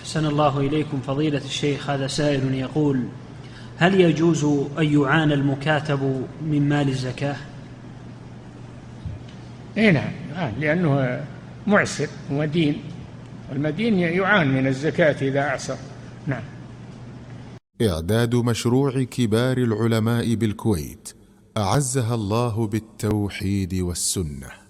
أحسن الله إليكم فضيلة الشيخ. هذا سائل يقول: هل يجوز أن يعان المكاتب من مال الزكاة؟ إيه نعم، لأنه معسر ومدين، والمدين يعان من الزكاة إذا أعسر. نعم. إعداد مشروع كبار العلماء بالكويت أعزها الله بالتوحيد والسنة.